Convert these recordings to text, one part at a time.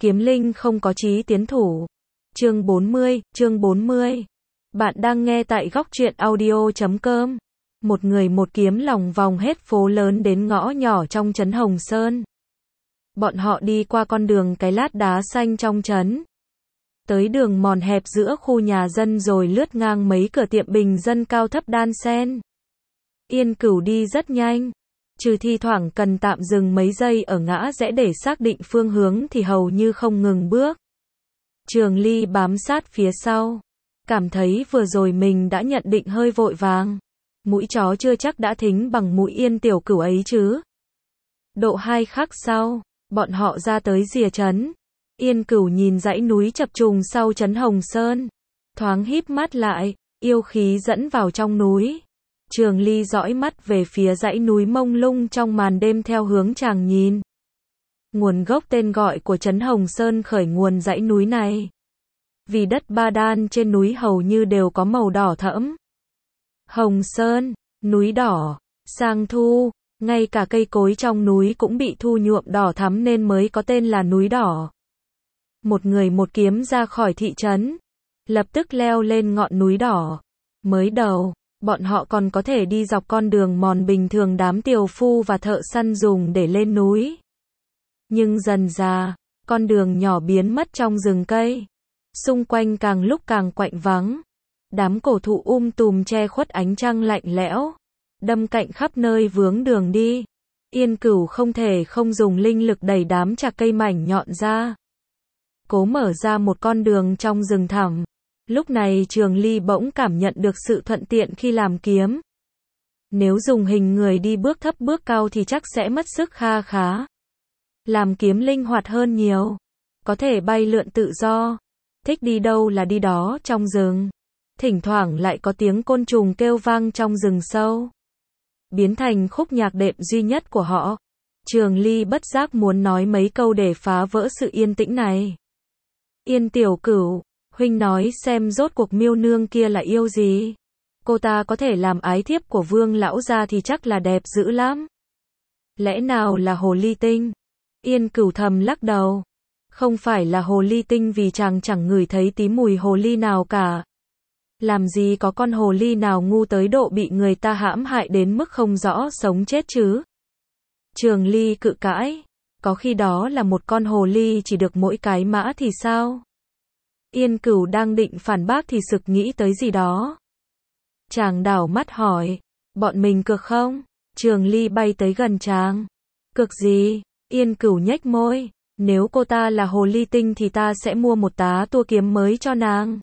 Kiếm linh không có chí tiến thủ. Chương 40. Bạn đang nghe tại góc truyện audio.com. Một người một kiếm lòng vòng hết phố lớn đến ngõ nhỏ trong trấn Hồng Sơn. Bọn họ đi qua con đường cái lát đá xanh trong trấn. Tới đường mòn hẹp giữa khu nhà dân rồi lướt ngang mấy cửa tiệm bình dân cao thấp đan xen. Yên Cửu đi rất nhanh. Trừ thi thoảng cần tạm dừng mấy giây ở ngã rẽ để xác định phương hướng thì hầu như không ngừng bước. Trường Ly bám sát phía sau. Cảm thấy vừa rồi mình đã nhận định hơi vội vàng. Mũi chó chưa chắc đã thính bằng mũi Yên Tiểu Cửu ấy chứ. Độ 2 khắc sau, bọn họ ra tới rìa trấn. Yên Cửu nhìn dãy núi chập trùng sau trấn Hồng Sơn. Thoáng híp mắt lại, yêu khí dẫn vào trong núi. Trường Ly dõi mắt về phía dãy núi mông lung trong màn đêm theo hướng chàng nhìn. Nguồn gốc tên gọi của trấn Hồng Sơn khởi nguồn dãy núi này. Vì đất Ba Đan trên núi hầu như đều có màu đỏ thẫm. Hồng Sơn, núi đỏ, sang thu, ngay cả cây cối trong núi cũng bị thu nhuộm đỏ thắm nên mới có tên là núi đỏ. Một người một kiếm ra khỏi thị trấn, lập tức leo lên ngọn núi đỏ. Mới đầu, bọn họ còn có thể đi dọc con đường mòn bình thường đám tiều phu và thợ săn dùng để lên núi. Nhưng dần dà, con đường nhỏ biến mất trong rừng cây. Xung quanh càng lúc càng quạnh vắng. Đám cổ thụ tùm che khuất ánh trăng lạnh lẽo, đâm cạnh khắp nơi vướng đường đi. Yên Cửu không thể không dùng linh lực đẩy đám chạc cây mảnh nhọn ra. Cố mở ra một con đường trong rừng thẳm. Lúc này Trường Ly bỗng cảm nhận được sự thuận tiện khi làm kiếm. Nếu dùng hình người đi bước thấp bước cao thì chắc sẽ mất sức kha khá. Làm kiếm linh hoạt hơn nhiều. Có thể bay lượn tự do. Thích đi đâu là đi đó trong rừng. Thỉnh thoảng lại có tiếng côn trùng kêu vang trong rừng sâu. Biến thành khúc nhạc đệm duy nhất của họ. Trường Ly bất giác muốn nói mấy câu để phá vỡ sự yên tĩnh này. Yên Tiểu Cửu, huynh nói xem rốt cuộc Miêu Nương kia là yêu gì? Cô ta có thể làm ái thiếp của Vương lão gia thì chắc là đẹp dữ lắm. Lẽ nào là hồ ly tinh? Yên Cửu thầm lắc đầu. Không phải là hồ ly tinh vì chàng chẳng ngửi thấy tí mùi hồ ly nào cả. Làm gì có con hồ ly nào ngu tới độ bị người ta hãm hại đến mức không rõ sống chết chứ? Trường Ly cự cãi. Có khi đó là một con hồ ly chỉ được mỗi cái mã thì sao? Yên Cửu đang định phản bác thì sực nghĩ tới gì đó. Chàng đảo mắt hỏi. Bọn mình cược không? Trường Ly bay tới gần chàng. Cược gì? Yên Cửu nhếch môi. Nếu cô ta là hồ ly tinh thì ta sẽ mua một tá tua kiếm mới cho nàng.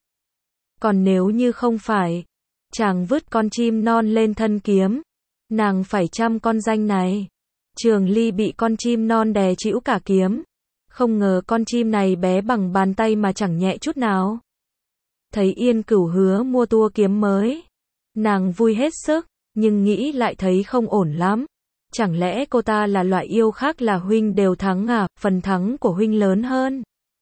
Còn nếu như không phải, chàng vứt con chim non lên thân kiếm. Nàng phải chăm con danh này. Trường Ly bị con chim non đè chĩu cả kiếm. Không ngờ con chim này bé bằng bàn tay mà chẳng nhẹ chút nào. Thấy Yên Cửu hứa mua tua kiếm mới. Nàng vui hết sức, nhưng nghĩ lại thấy không ổn lắm. Chẳng lẽ cô ta là loại yêu khác là huynh đều thắng à, phần thắng của huynh lớn hơn.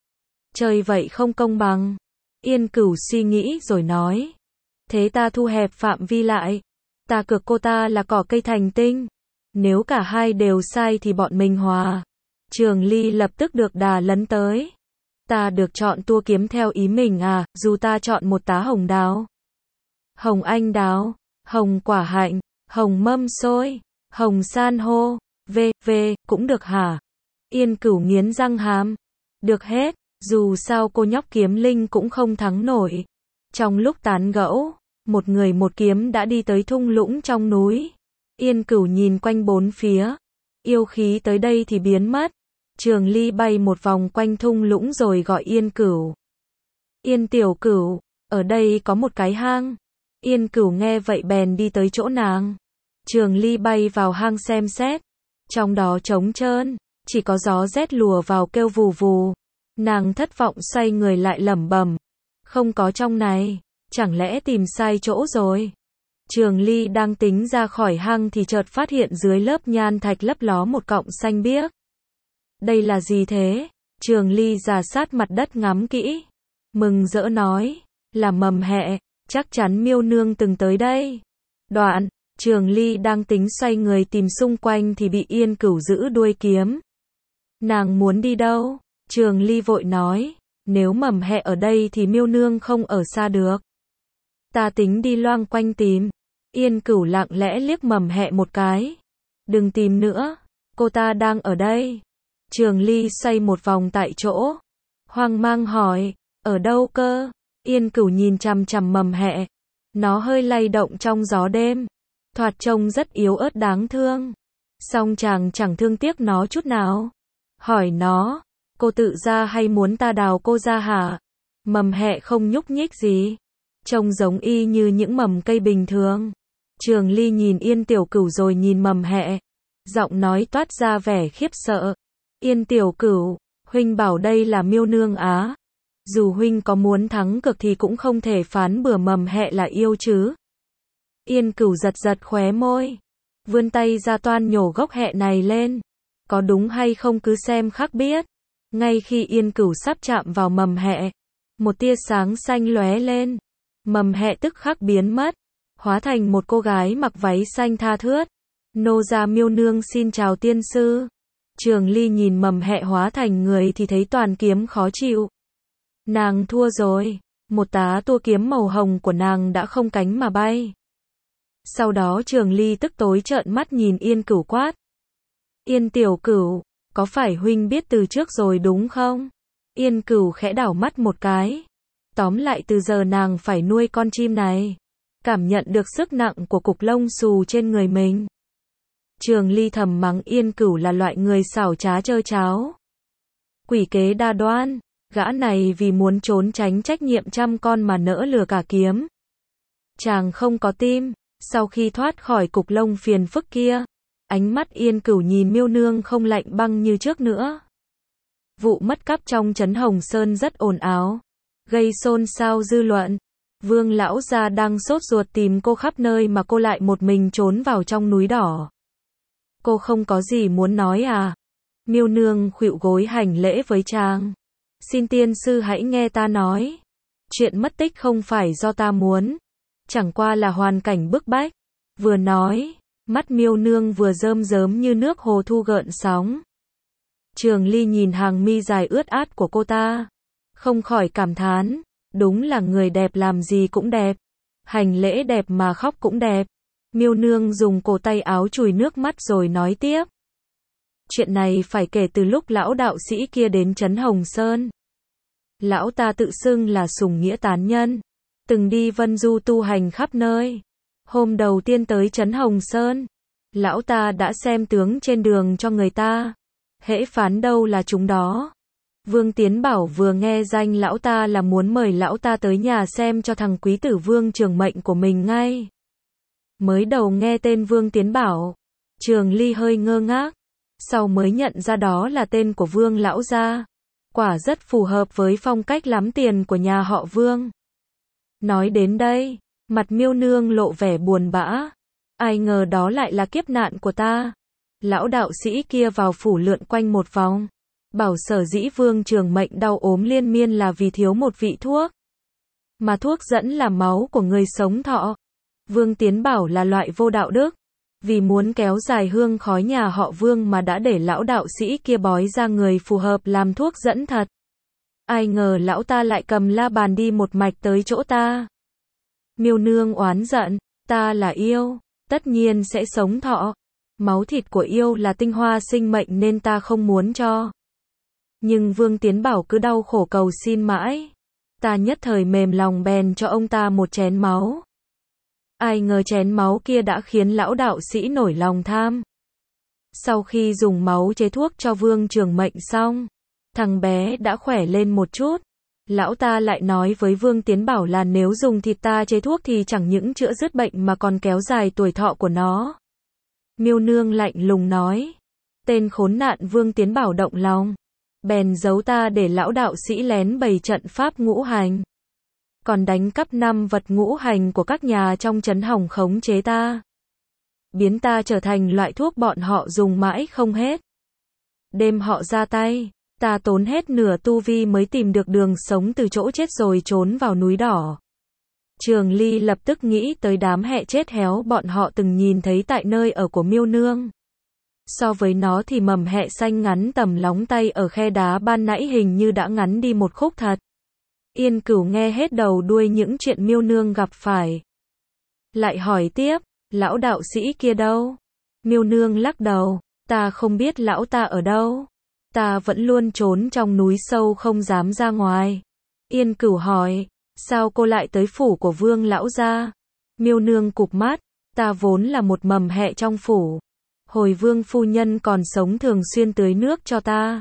Chơi vậy không công bằng. Yên Cửu suy nghĩ rồi nói. Thế ta thu hẹp phạm vi lại. Ta cược cô ta là cỏ cây thành tinh. Nếu cả hai đều sai thì bọn mình hòa. Trường Ly lập tức được đà lấn tới. Ta được chọn tua kiếm theo ý mình à, dù ta chọn một tá hồng đào, hồng anh đào, hồng quả hạnh, hồng mâm xôi, hồng san hô, cũng được hả? Yên Cửu nghiến răng hàm. Được hết, dù sao cô nhóc kiếm linh cũng không thắng nổi. Trong lúc tán gẫu, một người một kiếm đã đi tới thung lũng trong núi. Yên Cửu nhìn quanh bốn phía. Yêu khí tới đây thì biến mất. Trường Ly bay một vòng quanh thung lũng rồi gọi Yên Cửu. Yên Tiểu Cửu, ở đây có một cái hang. Yên Cửu nghe vậy bèn đi tới chỗ nàng. Trường Ly bay vào hang xem xét. Trong đó trống trơn, chỉ có gió rét lùa vào kêu vù vù. Nàng thất vọng xoay người lại lẩm bẩm. Không có trong này, chẳng lẽ tìm sai chỗ rồi? Trường Ly đang tính ra khỏi hang thì chợt phát hiện dưới lớp nhan thạch lấp ló một cọng xanh biếc. Đây là gì thế? Trường Ly rà sát mặt đất ngắm kỹ. Mừng rỡ nói. Là mầm hẹ, chắc chắn Miêu Nương từng tới đây. Đoạn, Trường Ly đang tính xoay người tìm xung quanh thì bị Yên Cửu giữ đuôi kiếm. Nàng muốn đi đâu? Trường Ly vội nói, nếu Mầm Hẹ ở đây thì Miêu Nương không ở xa được. Ta tính đi loang quanh tìm. Yên Cửu lặng lẽ liếc Mầm Hẹ một cái. Đừng tìm nữa, cô ta đang ở đây. Trường Ly xoay một vòng tại chỗ. Hoang mang hỏi, ở đâu cơ? Yên Cửu nhìn chằm chằm Mầm Hẹ. Nó hơi lay động trong gió đêm. Thoạt trông rất yếu ớt đáng thương. Song chàng chẳng thương tiếc nó chút nào. Hỏi nó, cô tự ra hay muốn ta đào cô ra hả? Mầm Hẹ không nhúc nhích gì. Trông giống y như những mầm cây bình thường. Trường Ly nhìn Yên Tiểu Cửu rồi nhìn Mầm Hẹ. Giọng nói toát ra vẻ khiếp sợ. Yên Tiểu Cửu, huynh bảo đây là Miêu Nương á. Dù huynh có muốn thắng cực thì cũng không thể phán bừa Mầm Hẹ là yêu chứ. Yên Cửu giật giật khóe môi. Vươn tay ra toan nhổ gốc hẹ này lên. Có đúng hay không cứ xem khắc biết. Ngay khi Yên Cửu sắp chạm vào Mầm Hẹ, một tia sáng xanh lóe lên. Mầm Hẹ tức khắc biến mất, hóa thành một cô gái mặc váy xanh tha thướt. Nô gia Miêu Nương xin chào tiên sư. Trường Ly nhìn Mầm Hẹ hóa thành người thì thấy toàn kiếm khó chịu. Nàng thua rồi, một tá tua kiếm màu hồng của nàng đã không cánh mà bay. Sau đó Trường Ly tức tối trợn mắt nhìn Yên Cửu quát. Yên Tiểu Cửu, có phải huynh biết từ trước rồi đúng không? Yên Cửu khẽ đảo mắt một cái. Tóm lại từ giờ nàng phải nuôi con chim này. Cảm nhận được sức nặng của cục lông xù trên người mình. Trường Ly thầm mắng Yên Cửu là loại người xảo trá trơ tráo. Quỷ kế đa đoan, gã này vì muốn trốn tránh trách nhiệm chăm con mà nỡ lừa cả kiếm. Chàng không có tim, sau khi thoát khỏi cục lông phiền phức kia, ánh mắt Yên Cửu nhìn Miêu Nương không lạnh băng như trước nữa. Vụ mất cắp trong trấn Hồng Sơn rất ồn ào, gây xôn xao dư luận. Vương lão gia đang sốt ruột tìm cô khắp nơi mà cô lại một mình trốn vào trong núi đỏ. Cô không có gì muốn nói à? Miêu Nương khuỵu gối hành lễ với chàng. Xin tiên sư hãy nghe ta nói. Chuyện mất tích không phải do ta muốn. Chẳng qua là hoàn cảnh bức bách. Vừa nói, mắt Miêu Nương vừa rơm rớm như nước hồ thu gợn sóng. Trường Ly nhìn hàng mi dài ướt át của cô ta, không khỏi cảm thán, đúng là người đẹp làm gì cũng đẹp. Hành lễ đẹp mà khóc cũng đẹp. Miêu Nương dùng cổ tay áo chùi nước mắt rồi nói tiếp. Chuyện này phải kể từ lúc lão đạo sĩ kia đến trấn Hồng Sơn. Lão ta tự xưng là sùng nghĩa tán nhân, từng đi vân du tu hành khắp nơi. Hôm đầu tiên tới trấn Hồng Sơn, lão ta đã xem tướng trên đường cho người ta. Hễ phán đâu là chúng đó. Vương Tiến Bảo vừa nghe danh lão ta là muốn mời lão ta tới nhà xem cho thằng quý tử Vương Trường Mệnh của mình ngay. Mới đầu nghe tên Vương Tiến Bảo, Trường Ly hơi ngơ ngác, sau mới nhận ra đó là tên của Vương lão gia. Quả rất phù hợp với phong cách lắm tiền của nhà họ Vương. Nói đến đây, mặt Miêu Nương lộ vẻ buồn bã. Ai ngờ đó lại là kiếp nạn của ta. Lão đạo sĩ kia vào phủ lượn quanh một vòng, bảo sở dĩ Vương Trường Mệnh đau ốm liên miên là vì thiếu một vị thuốc. Mà thuốc dẫn là máu của người sống thọ. Vương Tiến Bảo là loại vô đạo đức, vì muốn kéo dài hương khói nhà họ Vương mà đã để lão đạo sĩ kia bói ra người phù hợp làm thuốc dẫn thật. Ai ngờ lão ta lại cầm la bàn đi một mạch tới chỗ ta. Miêu Nương oán giận, ta là yêu, tất nhiên sẽ sống thọ. Máu thịt của yêu là tinh hoa sinh mệnh nên ta không muốn cho. Nhưng Vương Tiến Bảo cứ đau khổ cầu xin mãi. Ta nhất thời mềm lòng bèn cho ông ta một chén máu. Ai ngờ chén máu kia đã khiến lão đạo sĩ nổi lòng tham. Sau khi dùng máu chế thuốc cho Vương Trường Mệnh xong, thằng bé đã khỏe lên một chút. Lão ta lại nói với Vương Tiến Bảo là nếu dùng thịt ta chế thuốc thì chẳng những chữa dứt bệnh mà còn kéo dài tuổi thọ của nó. Miêu Nương lạnh lùng nói. Tên khốn nạn Vương Tiến Bảo động lòng, bèn giấu ta để lão đạo sĩ lén bày trận pháp ngũ hành. Còn đánh cắp 5 vật ngũ hành của các nhà trong trấn Hồng khống chế ta. Biến ta trở thành loại thuốc bọn họ dùng mãi không hết. Đêm họ ra tay, ta tốn hết nửa tu vi mới tìm được đường sống từ chỗ chết rồi trốn vào núi đỏ. Trường Ly lập tức nghĩ tới đám hẹ chết héo bọn họ từng nhìn thấy tại nơi ở của Miêu Nương. So với nó thì mầm hẹ xanh ngắn tầm lóng tay ở khe đá ban nãy hình như đã ngắn đi một khúc thật. Yên Cửu nghe hết đầu đuôi những chuyện Miêu Nương gặp phải. Lại hỏi tiếp, lão đạo sĩ kia đâu? Miêu Nương lắc đầu, ta không biết lão ta ở đâu. Ta vẫn luôn trốn trong núi sâu không dám ra ngoài. Yên Cửu hỏi, sao cô lại tới phủ của Vương lão gia? Miêu Nương cụp mắt, ta vốn là một mầm hẹ trong phủ. Hồi Vương phu nhân còn sống thường xuyên tưới nước cho ta.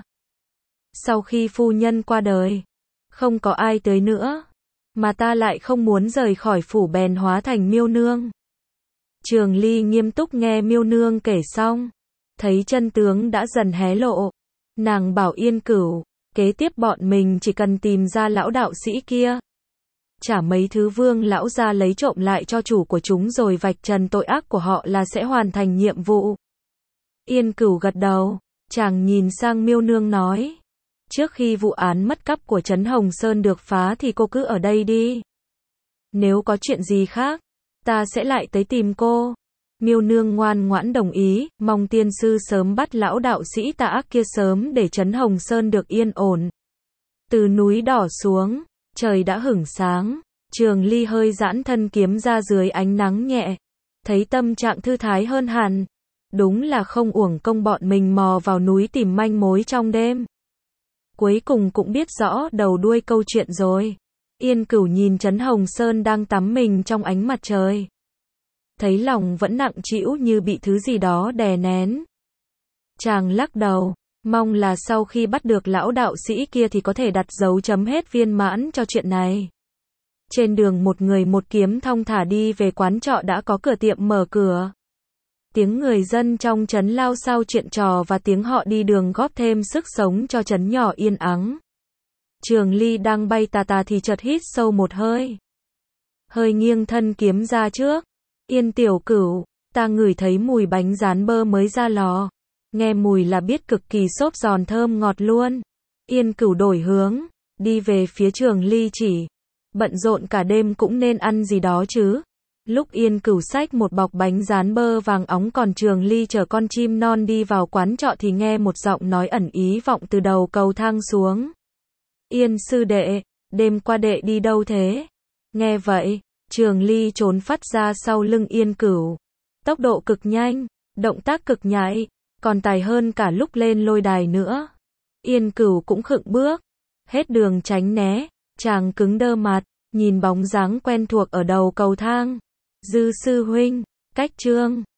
Sau khi phu nhân qua đời, không có ai tưới nữa, mà ta lại không muốn rời khỏi phủ bèn hóa thành Miêu Nương. Trường Ly nghiêm túc nghe Miêu Nương kể xong, thấy chân tướng đã dần hé lộ. Nàng bảo Yên Cửu, kế tiếp bọn mình chỉ cần tìm ra lão đạo sĩ kia, trả mấy thứ Vương lão gia lấy trộm lại cho chủ của chúng rồi vạch trần tội ác của họ là sẽ hoàn thành nhiệm vụ. Yên Cửu gật đầu, chàng nhìn sang Miêu Nương nói, trước khi vụ án mất cắp của Trấn Hồng Sơn được phá thì cô cứ ở đây đi. Nếu có chuyện gì khác, ta sẽ lại tới tìm cô. Miêu Nương ngoan ngoãn đồng ý, mong tiên sư sớm bắt lão đạo sĩ tà ác kia sớm để Trấn Hồng Sơn được yên ổn. Từ núi đỏ xuống, trời đã hửng sáng, Trường Ly hơi giãn thân kiếm ra dưới ánh nắng nhẹ, thấy tâm trạng thư thái hơn hẳn. Đúng là không uổng công bọn mình mò vào núi tìm manh mối trong đêm. Cuối cùng cũng biết rõ đầu đuôi câu chuyện rồi. Yên Cửu nhìn Trấn Hồng Sơn đang tắm mình trong ánh mặt trời. Thấy lòng vẫn nặng trĩu như bị thứ gì đó đè nén. Chàng lắc đầu, mong là sau khi bắt được lão đạo sĩ kia thì có thể đặt dấu chấm hết viên mãn cho chuyện này. Trên đường một người một kiếm thong thả đi về quán trọ đã có cửa tiệm mở cửa. Tiếng người dân trong trấn lao xao chuyện trò và tiếng họ đi đường góp thêm sức sống cho trấn nhỏ yên ắng. Trường Ly đang bay tà tà thì chợt hít sâu một hơi. Hơi nghiêng thân kiếm ra trước. Yên tiểu Cửu, ta ngửi thấy mùi bánh rán bơ mới ra lò. Nghe mùi là biết cực kỳ xốp giòn thơm ngọt luôn. Yên Cửu đổi hướng, đi về phía Trường Ly chỉ. Bận rộn cả đêm cũng nên ăn gì đó chứ. Lúc Yên Cửu xách một bọc bánh rán bơ vàng óng còn Trường Ly chở con chim non đi vào quán trọ thì nghe một giọng nói ẩn ý vọng từ đầu cầu thang xuống. Yên sư đệ, đêm qua đệ đi đâu thế? Nghe vậy, Trường Ly trốn phát ra sau lưng Yên Cửu. Tốc độ cực nhanh, động tác cực nhạy, còn tài hơn cả lúc lên lôi đài nữa. Yên Cửu cũng khựng bước, hết đường tránh né, chàng cứng đơ mặt, nhìn bóng dáng quen thuộc ở đầu cầu thang. Dư sư huynh, cách chương